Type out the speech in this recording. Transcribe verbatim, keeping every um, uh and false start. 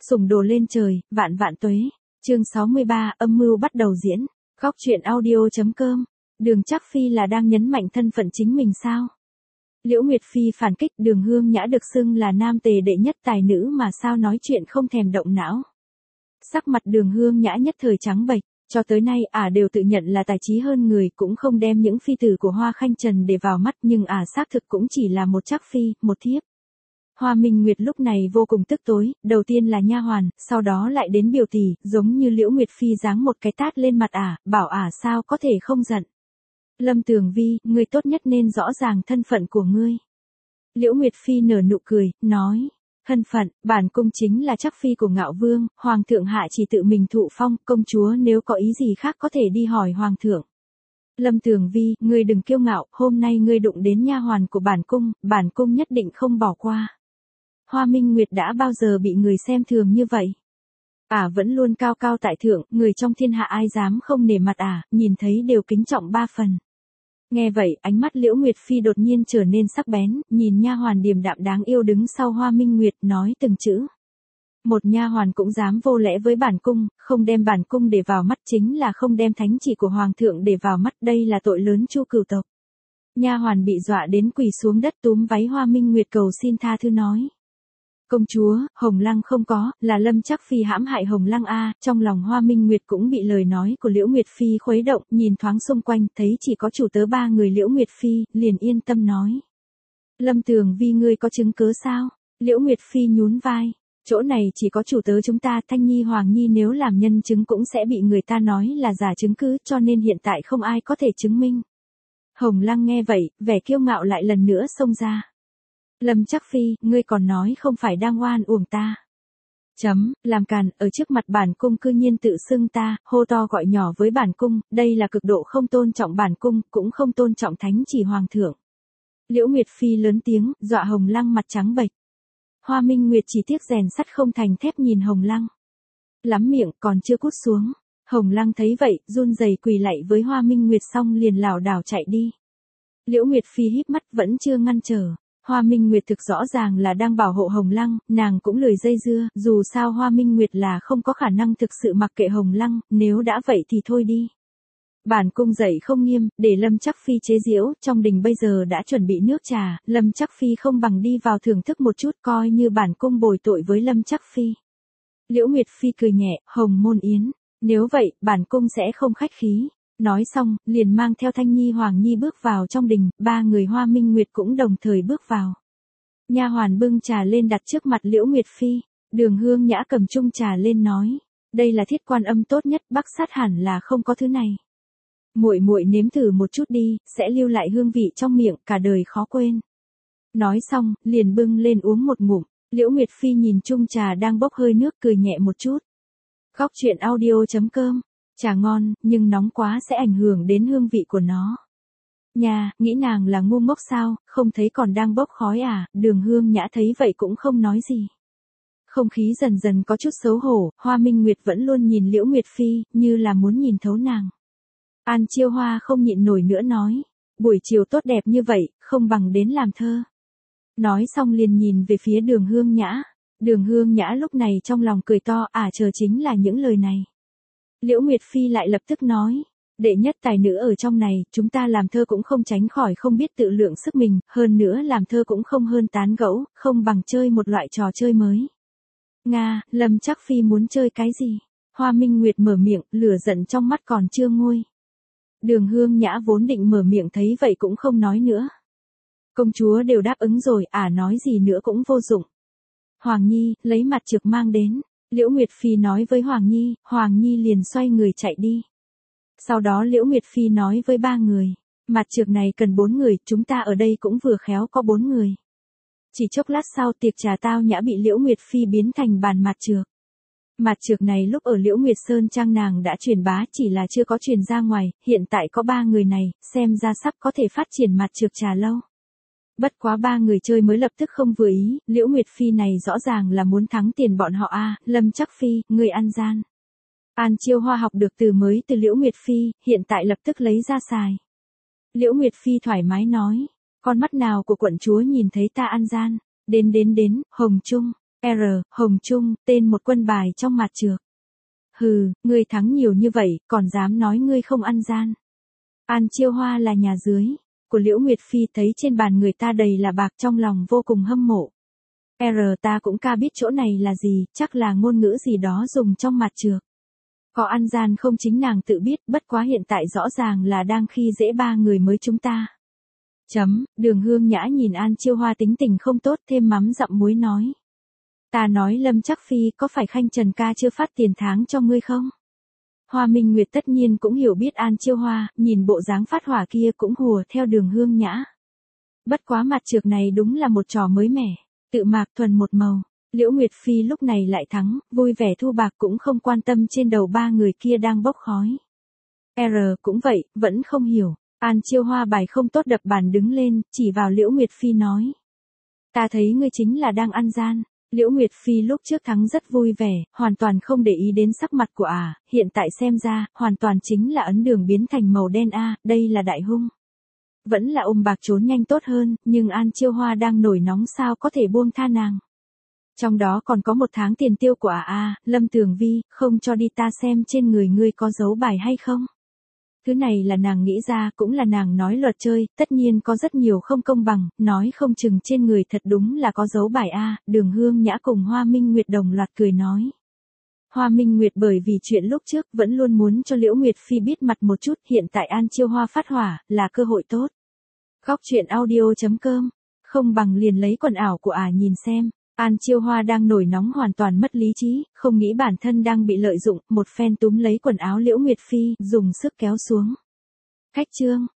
Sủng đồ lên trời, vạn vạn tuế. Chương sáu mươi ba, âm mưu bắt đầu diễn. Góc truyện audio.com. Đường Trác Phi là đang nhấn mạnh thân phận chính mình sao? Liễu Nguyệt Phi phản kích, Đường Hương Nhã được xưng là nam tề đệ nhất tài nữ mà sao nói chuyện không thèm động não. Sắc mặt Đường Hương Nhã nhất thời trắng bệch, cho tới nay ả à đều tự nhận là tài trí hơn người, cũng không đem những phi tử của Hoa Khanh Trần để vào mắt, nhưng ả à xác thực cũng chỉ là một Trác Phi, một thiếp. Hoa Minh Nguyệt lúc này vô cùng tức tối, đầu tiên là nha hoàn, sau đó lại đến biểu tỷ, giống như Liễu Nguyệt Phi giáng một cái tát lên mặt ả, à, bảo ả à sao có thể không giận. Lâm Tường Vi, ngươi tốt nhất nên rõ ràng thân phận của ngươi. Liễu Nguyệt Phi nở nụ cười, nói, thân phận, bản cung chính là Trác Phi của Ngạo Vương, Hoàng thượng hạ chỉ tự mình thụ phong, công chúa nếu có ý gì khác có thể đi hỏi Hoàng thượng. Lâm Tường Vi, ngươi đừng kiêu ngạo, hôm nay ngươi đụng đến nha hoàn của bản cung, bản cung nhất định không bỏ qua. Hoa Minh Nguyệt đã bao giờ bị người xem thường như vậy? Ả à vẫn luôn cao cao tại thượng, người trong thiên hạ ai dám không nể mặt ả, à, nhìn thấy đều kính trọng ba phần. Nghe vậy, ánh mắt Liễu Nguyệt Phi đột nhiên trở nên sắc bén, nhìn nha hoàn điềm đạm đáng yêu đứng sau Hoa Minh Nguyệt, nói từng chữ. Một nha hoàn cũng dám vô lễ với bản cung, không đem bản cung để vào mắt chính là không đem thánh chỉ của Hoàng thượng để vào mắt, đây là tội lớn Chu cửu tộc. Nha hoàn bị dọa đến quỳ xuống đất túm váy Hoa Minh Nguyệt cầu xin tha thứ nói. Công chúa, Hồng Lăng không có, là Lâm Trác Phi hãm hại Hồng Lăng a. Trong lòng Hoa Minh Nguyệt cũng bị lời nói của Liễu Nguyệt Phi khuấy động, nhìn thoáng xung quanh, thấy chỉ có chủ tớ ba người Liễu Nguyệt Phi, liền yên tâm nói. Lâm Tường Vi, ngươi có chứng cớ sao? Liễu Nguyệt Phi nhún vai, chỗ này chỉ có chủ tớ chúng ta, Thanh Nhi Hoàng Nhi nếu làm nhân chứng cũng sẽ bị người ta nói là giả chứng cứ, cho nên hiện tại không ai có thể chứng minh. Hồng Lăng nghe vậy, vẻ kiêu ngạo lại lần nữa xông ra. Lâm Trác Phi, ngươi còn nói không phải đang oan uổng ta. Chấm, làm càn, ở trước mặt bản cung cư nhiên tự xưng ta, hô to gọi nhỏ với bản cung, đây là cực độ không tôn trọng bản cung, cũng không tôn trọng thánh chỉ Hoàng thượng. Liễu Nguyệt Phi lớn tiếng, dọa Hồng Lăng mặt trắng bệch. Hoa Minh Nguyệt chỉ tiếc rèn sắt không thành thép nhìn Hồng Lăng. Lắm miệng, còn chưa cút xuống. Hồng Lăng thấy vậy, run rẩy quỳ lạy với Hoa Minh Nguyệt xong liền lảo đảo chạy đi. Liễu Nguyệt Phi híp mắt vẫn chưa ngăn trở. Hoa Minh Nguyệt thực rõ ràng là đang bảo hộ Hồng Lăng, nàng cũng lười dây dưa, dù sao Hoa Minh Nguyệt là không có khả năng thực sự mặc kệ Hồng Lăng, nếu đã vậy thì thôi đi. Bản cung dạy không nghiêm, để Lâm Trác Phi chế giễu, trong đình bây giờ đã chuẩn bị nước trà, Lâm Trác Phi không bằng đi vào thưởng thức một chút coi như bản cung bồi tội với Lâm Trác Phi. Liễu Nguyệt Phi cười nhẹ, Hồng Môn Yến, nếu vậy, bản cung sẽ không khách khí. Nói xong, liền mang theo Thanh Nhi Hoàng Nhi bước vào trong đình, ba người Hoa Minh Nguyệt cũng đồng thời bước vào. Nha hoàn bưng trà lên đặt trước mặt Liễu Nguyệt Phi, Đường Hương Nhã cầm chung trà lên nói, đây là Thiết Quan Âm tốt nhất, Bắc Sát hẳn là không có thứ này. Muội muội nếm thử một chút đi, sẽ lưu lại hương vị trong miệng, cả đời khó quên. Nói xong, liền bưng lên uống một ngụm, Liễu Nguyệt Phi nhìn chung trà đang bốc hơi nước cười nhẹ một chút. Góc truyện audio.com. Trà ngon, nhưng nóng quá sẽ ảnh hưởng đến hương vị của nó. Nhà, nghĩ nàng là ngu ngốc sao, không thấy còn đang bốc khói à, Đường Hương Nhã thấy vậy cũng không nói gì. Không khí dần dần có chút xấu hổ, Hoa Minh Nguyệt vẫn luôn nhìn Liễu Nguyệt Phi, như là muốn nhìn thấu nàng. An Chiêu Hoa không nhịn nổi nữa nói, buổi chiều tốt đẹp như vậy, không bằng đến làm thơ. Nói xong liền nhìn về phía Đường Hương Nhã. Đường Hương Nhã lúc này trong lòng cười to, à chờ chính là những lời này. Liễu Nguyệt Phi lại lập tức nói, đệ nhất tài nữ ở trong này, chúng ta làm thơ cũng không tránh khỏi không biết tự lượng sức mình, hơn nữa làm thơ cũng không hơn tán gẫu, không bằng chơi một loại trò chơi mới. Nga, Lâm Trác Phi muốn chơi cái gì? Hoa Minh Nguyệt mở miệng, lửa giận trong mắt còn chưa nguôi. Đường Hương Nhã vốn định mở miệng thấy vậy cũng không nói nữa. Công chúa đều đáp ứng rồi, à nói gì nữa cũng vô dụng. Hoàng Nhi, lấy mặt trược mang đến. Liễu Nguyệt Phi nói với Hoàng Nhi, Hoàng Nhi liền xoay người chạy đi. Sau đó Liễu Nguyệt Phi nói với ba người, mặt trược này cần bốn người, chúng ta ở đây cũng vừa khéo có bốn người. Chỉ chốc lát sau tiệc trà tao nhã bị Liễu Nguyệt Phi biến thành bàn mặt trược. Mặt trược này lúc ở Liễu Nguyệt Sơn Trang nàng đã truyền bá chỉ là chưa có truyền ra ngoài, hiện tại có ba người này, xem ra sắp có thể phát triển mặt trược trà lâu. Bất quá ba người chơi mới lập tức không vừa ý, Liễu Nguyệt Phi này rõ ràng là muốn thắng tiền bọn họ a. À, Lâm Trác Phi, người ăn gian. An Chiêu Hoa học được từ mới từ Liễu Nguyệt Phi, hiện tại lập tức lấy ra xài. Liễu Nguyệt Phi thoải mái nói, con mắt nào của quận chúa nhìn thấy ta ăn gian, đến đến đến, Hồng Trung. R. Hồng Trung, tên một quân bài trong mặt trược. Hừ, ngươi thắng nhiều như vậy, còn dám nói ngươi không ăn gian. An Chiêu Hoa là nhà dưới của Liễu Nguyệt Phi, thấy trên bàn người ta đầy là bạc trong lòng vô cùng hâm mộ. R. Ta cũng ca biết chỗ này là gì, chắc là ngôn ngữ gì đó dùng trong mặt trược. Có ăn gian không chính nàng tự biết, bất quá hiện tại rõ ràng là đang khi dễ ba người mới chúng ta. Chấm, Đường Hương Nhã nhìn An Chiêu Hoa tính tình không tốt, thêm mắm dặm muối nói. Ta nói Lâm Chắc Phi, có phải Khanh Trần ca chưa phát tiền tháng cho ngươi không? Hoa Minh Nguyệt tất nhiên cũng hiểu biết An Chiêu Hoa, nhìn bộ dáng phát hỏa kia cũng hùa theo Đường Hương Nhã. Bất quá mặt trược này đúng là một trò mới mẻ, tự mạc thuần một màu. Liễu Nguyệt Phi lúc này lại thắng, vui vẻ thu bạc cũng không quan tâm trên đầu ba người kia đang bốc khói. R cũng vậy, vẫn không hiểu. An Chiêu Hoa bài không tốt đập bàn đứng lên, chỉ vào Liễu Nguyệt Phi nói. Ta thấy ngươi chính là đang ăn gian. Liễu Nguyệt Phi lúc trước thắng rất vui vẻ, hoàn toàn không để ý đến sắc mặt của ả, à, hiện tại xem ra, hoàn toàn chính là ấn đường biến thành màu đen a, à, đây là đại hung. Vẫn là ôm bạc trốn nhanh tốt hơn, nhưng An Chiêu Hoa đang nổi nóng sao có thể buông tha nàng. Trong đó còn có một tháng tiền tiêu của ả à, à, Lâm Tường Vi, không cho đi ta xem trên người ngươi có dấu bài hay không. Thứ này là nàng nghĩ ra, cũng là nàng nói luật chơi, tất nhiên có rất nhiều không công bằng, nói không chừng trên người thật đúng là có dấu bài A. Đường Hương Nhã cùng Hoa Minh Nguyệt đồng loạt cười nói. Hoa Minh Nguyệt bởi vì chuyện lúc trước vẫn luôn muốn cho Liễu Nguyệt Phi biết mặt một chút, hiện tại An Chiêu Hoa phát hỏa, là cơ hội tốt. Góc truyện audio chấm com, không bằng liền lấy quần ảo của ả à nhìn xem. An Chiêu Hoa đang nổi nóng hoàn toàn mất lý trí, không nghĩ bản thân đang bị lợi dụng, một phen túm lấy quần áo Liễu Nguyệt Phi, dùng sức kéo xuống. Khách trương.